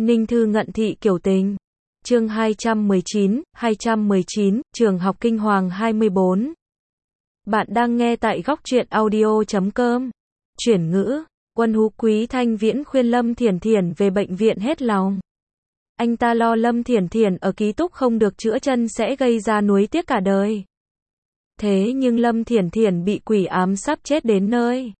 Ninh Thư ngận thị kiểu tình. Chương 219, Trường học Kinh Hoàng 24. Bạn đang nghe tại góc truyện audio.com. Chuyển ngữ, Quân Hú Quý Thanh Viễn khuyên Lâm Thiển Thiển về bệnh viện hết lòng. Anh ta lo Lâm Thiển Thiển ở ký túc không được chữa chân sẽ gây ra nuối tiếc cả đời. Thế nhưng Lâm Thiển Thiển bị quỷ ám sắp chết đến nơi,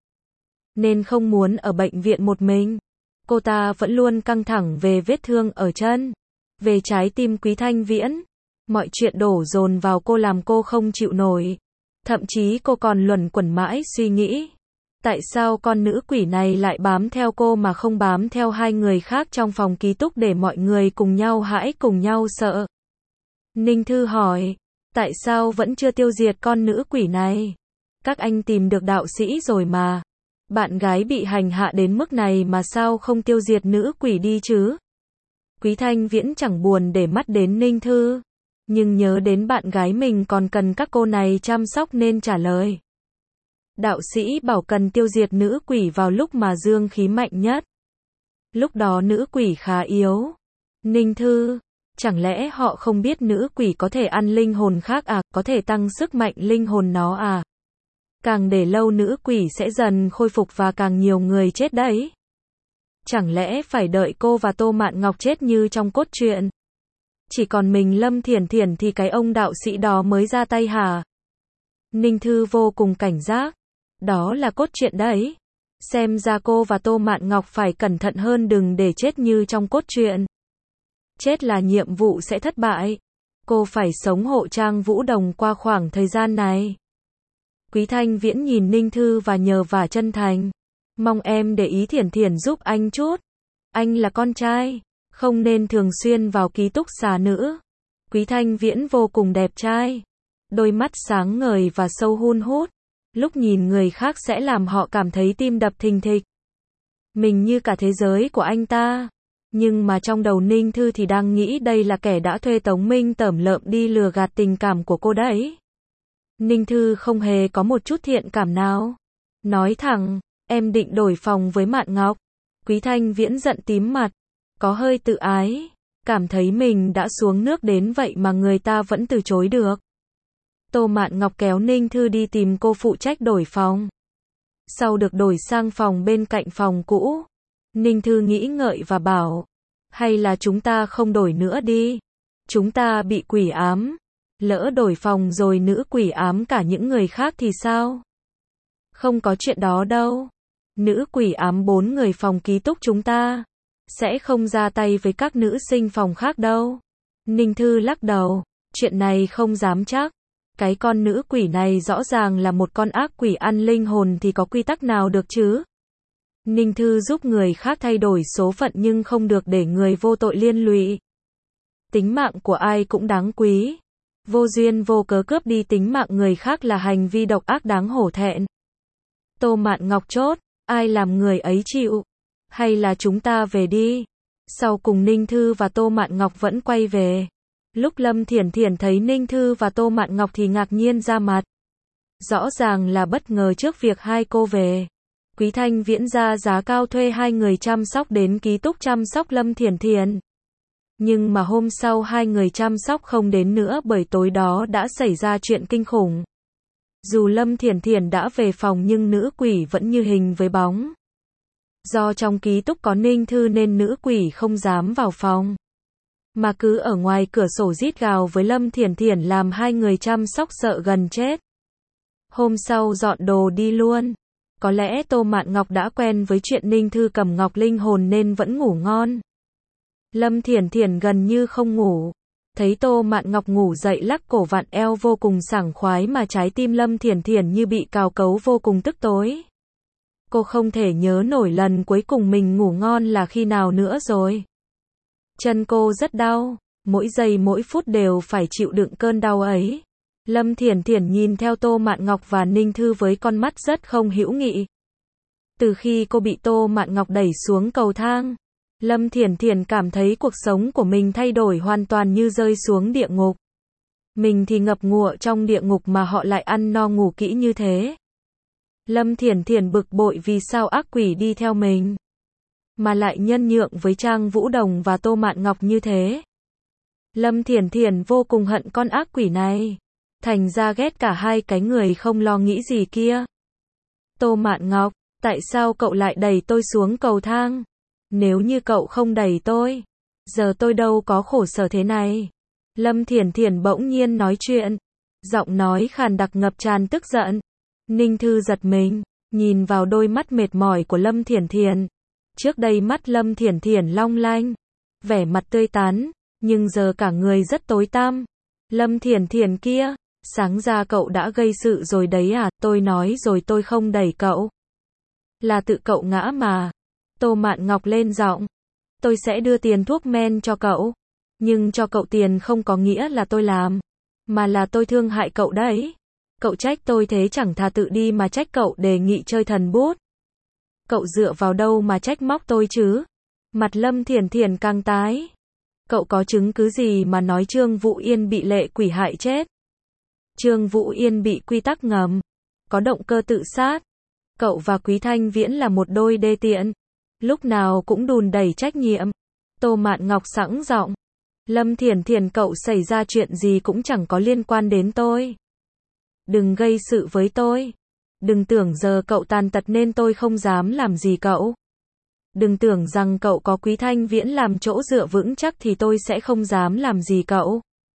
nên không muốn ở bệnh viện một mình. Cô ta vẫn luôn căng thẳng về vết thương ở chân, về trái tim Quý Thanh Viễn. Mọi chuyện đổ dồn vào cô làm cô không chịu nổi. Thậm chí cô còn luẩn quẩn mãi suy nghĩ, tại sao con nữ quỷ này lại bám theo cô mà không bám theo hai người khác trong phòng ký túc để mọi người cùng nhau hãi cùng nhau sợ. Ninh Thư hỏi, tại sao vẫn chưa tiêu diệt con nữ quỷ này? Các anh tìm được đạo sĩ rồi mà. Bạn gái bị hành hạ đến mức này mà sao không tiêu diệt nữ quỷ đi chứ? Quý Thanh Viễn chẳng buồn để mắt đến Ninh Thư, nhưng nhớ đến bạn gái mình còn cần các cô này chăm sóc nên trả lời. Đạo sĩ bảo cần tiêu diệt nữ quỷ vào lúc mà dương khí mạnh nhất. Lúc đó nữ quỷ khá yếu. Ninh Thư, chẳng lẽ họ không biết nữ quỷ có thể ăn linh hồn khác à, có thể tăng sức mạnh linh hồn nó à? Càng để lâu nữ quỷ sẽ dần khôi phục và càng nhiều người chết đấy. Chẳng lẽ phải đợi cô và Tô Mạn Ngọc chết như trong cốt truyện? Chỉ còn mình Lâm Thiển Thiển thì cái ông đạo sĩ đó mới ra tay hả? Ninh Thư vô cùng cảnh giác. Đó là cốt truyện đấy. Xem ra cô và Tô Mạn Ngọc phải cẩn thận hơn, đừng để chết như trong cốt truyện. Chết là nhiệm vụ sẽ thất bại. Cô phải sống hộ Trang Vũ Đồng qua khoảng thời gian này. Quý Thanh Viễn nhìn Ninh Thư và nhờ vả chân thành. Mong em để ý Thiển Thiển giúp anh chút. Anh là con trai, không nên thường xuyên vào ký túc xá nữa. Quý Thanh Viễn vô cùng đẹp trai. Đôi mắt sáng ngời và sâu hun hút. Lúc nhìn người khác sẽ làm họ cảm thấy tim đập thình thịch. Mình như cả thế giới của anh ta. Nhưng mà trong đầu Ninh Thư thì đang nghĩ đây là kẻ đã thuê Tống Minh tởm lợm đi lừa gạt tình cảm của cô đấy. Ninh Thư không hề có một chút thiện cảm nào. Nói thẳng, em định đổi phòng với Mạn Ngọc. Quý Thanh Viễn giận tím mặt, có hơi tự ái, cảm thấy mình đã xuống nước đến vậy mà người ta vẫn từ chối được. Tô Mạn Ngọc kéo Ninh Thư đi tìm cô phụ trách đổi phòng. Sau được đổi sang phòng bên cạnh phòng cũ, Ninh Thư nghĩ ngợi và bảo, hay là chúng ta không đổi nữa đi. Chúng ta bị quỷ ám. Lỡ đổi phòng rồi nữ quỷ ám cả những người khác thì sao? Không có chuyện đó đâu. Nữ quỷ ám 4 người phòng ký túc chúng ta, sẽ không ra tay với các nữ sinh phòng khác đâu. Ninh Thư lắc đầu, chuyện này không dám chắc. Cái con nữ quỷ này rõ ràng là một con ác quỷ ăn linh hồn thì có quy tắc nào được chứ? Ninh Thư giúp người khác thay đổi số phận nhưng không được để người vô tội liên lụy. Tính mạng của ai cũng đáng quý. Vô duyên vô cớ cướp đi tính mạng người khác là hành vi độc ác đáng hổ thẹn. Tô Mạn Ngọc chốt, ai làm người ấy chịu. Hay là chúng ta về đi. Sau cùng Ninh Thư và Tô Mạn Ngọc vẫn quay về. Lúc Lâm Thiển Thiển thấy Ninh Thư và Tô Mạn Ngọc thì ngạc nhiên ra mặt. Rõ ràng là bất ngờ trước việc hai cô về. Quý Thanh Viễn ra giá cao thuê hai người chăm sóc đến ký túc chăm sóc Lâm Thiển Thiển. Nhưng mà hôm sau hai người chăm sóc không đến nữa bởi tối đó đã xảy ra chuyện kinh khủng. Dù Lâm Thiển Thiển đã về phòng nhưng nữ quỷ vẫn như hình với bóng. Do trong ký túc có Ninh Thư nên nữ quỷ không dám vào phòng, mà cứ ở ngoài cửa sổ rít gào với Lâm Thiển Thiển làm hai người chăm sóc sợ gần chết. Hôm sau dọn đồ đi luôn. Có lẽ Tô Mạn Ngọc đã quen với chuyện Ninh Thư cầm ngọc linh hồn nên vẫn ngủ ngon. Lâm Thiển Thiển gần như không ngủ. Thấy Tô Mạn Ngọc ngủ dậy lắc cổ vặn eo vô cùng sảng khoái mà trái tim Lâm Thiển Thiển như bị cào cấu vô cùng tức tối. Cô không thể nhớ nổi lần cuối cùng mình ngủ ngon là khi nào nữa rồi. Chân cô rất đau, mỗi giây mỗi phút đều phải chịu đựng cơn đau ấy. Lâm Thiển Thiển nhìn theo Tô Mạn Ngọc và Ninh Thư với con mắt rất không hữu nghị. Từ khi cô bị Tô Mạn Ngọc đẩy xuống cầu thang, Lâm Thiển Thiển cảm thấy cuộc sống của mình thay đổi hoàn toàn như rơi xuống địa ngục. Mình thì ngập ngụa trong địa ngục mà họ lại ăn no ngủ kỹ như thế. Lâm Thiển Thiển bực bội vì sao ác quỷ đi theo mình. mà lại nhân nhượng với Trang Vũ Đồng và Tô Mạn Ngọc như thế. Lâm Thiển Thiển vô cùng hận con ác quỷ này. Thành ra ghét cả hai cái người không lo nghĩ gì kia. Tô Mạn Ngọc, tại sao cậu lại đẩy tôi xuống cầu thang? Nếu như cậu không đẩy tôi, giờ tôi đâu có khổ sở thế này. Lâm Thiển Thiển bỗng nhiên nói chuyện. Giọng nói khàn đặc ngập tràn tức giận. Ninh Thư giật mình, nhìn vào đôi mắt mệt mỏi của Lâm Thiển Thiển. Trước đây mắt Lâm Thiển Thiển long lanh, vẻ mặt tươi tắn, nhưng giờ cả người rất tối tăm. Lâm Thiển Thiển kia, sáng ra cậu đã gây sự rồi đấy à? Tôi nói rồi tôi không đẩy cậu. Là tự cậu ngã mà. Tô Mạn Ngọc lên giọng. Tôi sẽ đưa tiền thuốc men cho cậu. Nhưng cho cậu tiền không có nghĩa là tôi làm. Mà là tôi thương hại cậu đấy. Cậu trách tôi thế chẳng thà tự đi mà trách cậu đề nghị chơi thần bút. Cậu dựa vào đâu mà trách móc tôi chứ? Mặt Lâm Thiển Thiển càng tái. Cậu có chứng cứ gì mà nói Trương Vũ Yên bị lệ quỷ hại chết? Trương Vũ Yên bị quy tắc ngầm, có động cơ tự sát. Cậu và Quý Thanh Viễn là một đôi đê tiện, lúc nào cũng đùn đẩy trách nhiệm. Tô Mạn Ngọc sẵn giọng. Lâm Thiển Thiển, cậu xảy ra chuyện gì cũng chẳng có liên quan đến tôi. Đừng gây sự với tôi. Đừng tưởng giờ cậu tàn tật nên tôi không dám làm gì cậu. Đừng tưởng rằng cậu có Quý Thanh Viễn làm chỗ dựa vững chắc thì tôi sẽ không dám làm gì cậu.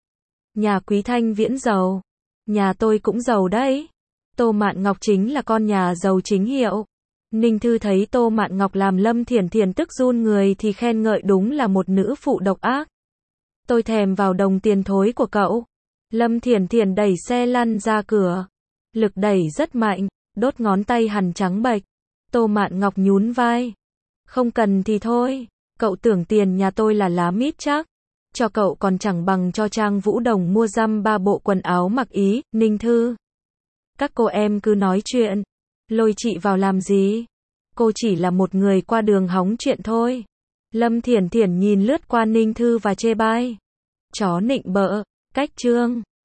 Nhà Quý Thanh Viễn giàu. Nhà tôi cũng giàu đấy. Tô Mạn Ngọc chính là con nhà giàu chính hiệu. Ninh Thư thấy Tô Mạn Ngọc làm Lâm Thiển Thiển tức run người thì khen ngợi đúng là một nữ phụ độc ác. Tôi thèm vào đồng tiền thối của cậu. Lâm Thiển Thiển đẩy xe lăn ra cửa. Lực đẩy rất mạnh, đốt ngón tay hằn trắng bệch. Tô Mạn Ngọc nhún vai. Không cần thì thôi. Cậu tưởng tiền nhà tôi là lá mít chắc. Cho cậu còn chẳng bằng cho Trang Vũ Đồng mua dăm 3 bộ quần áo mặc ý. Ninh Thư. Các cô em cứ nói chuyện. Lôi chị vào làm gì? Cô chỉ là một người qua đường hóng chuyện thôi. Lâm Thiển Thiển nhìn lướt qua Ninh Thư và chê bai. Chó nịnh bợ, cách Trương.